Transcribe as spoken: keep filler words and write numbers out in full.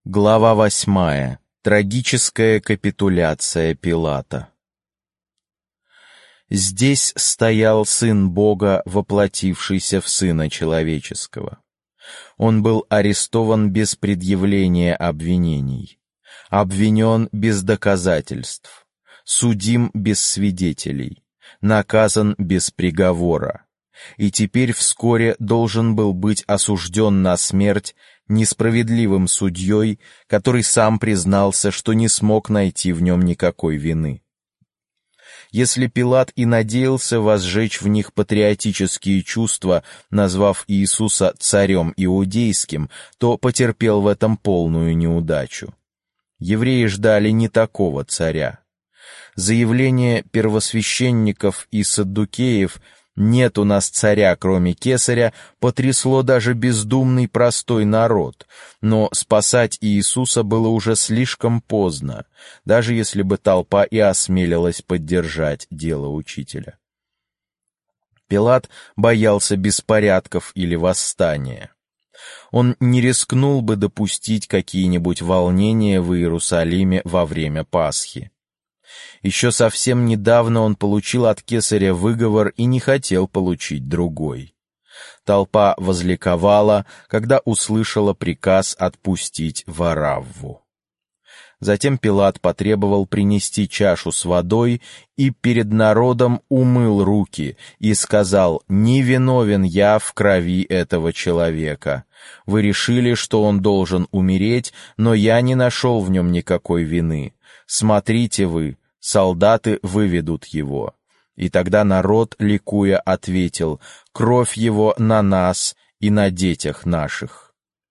Глава восьмая. Трагическая капитуляция Пилата. Здесь стоял Сын Бога, воплотившийся в Сына Человеческого. Он был арестован без предъявления обвинений, обвинен без доказательств, судим без свидетелей, наказан без приговора, и теперь вскоре должен был быть осужден на смерть несправедливым судьей, который сам признался, что не смог найти в нем никакой вины. Если Пилат и надеялся возжечь в них патриотические чувства, назвав Иисуса царем иудейским, то потерпел в этом полную неудачу. Евреи ждали не такого царя. Заявление первосвященников и саддукеев «нет у нас царя, кроме кесаря» потрясло даже бездумный простой народ, но спасать Иисуса было уже слишком поздно, даже если бы толпа и осмелилась поддержать дело учителя. Пилат боялся беспорядков или восстания. Он не рискнул бы допустить какие-нибудь волнения в Иерусалиме во время Пасхи. Еще совсем недавно он получил от кесаря выговор и не хотел получить другой. Толпа возликовала, когда услышала приказ отпустить Варавву. Затем Пилат потребовал принести чашу с водой и перед народом умыл руки и сказал: «Не виновен я в крови этого человека. Вы решили, что он должен умереть, но я не нашел в нем никакой вины. Смотрите вы, солдаты выведут его». И тогда народ, ликуя, ответил: «Кровь его на нас и на детях наших».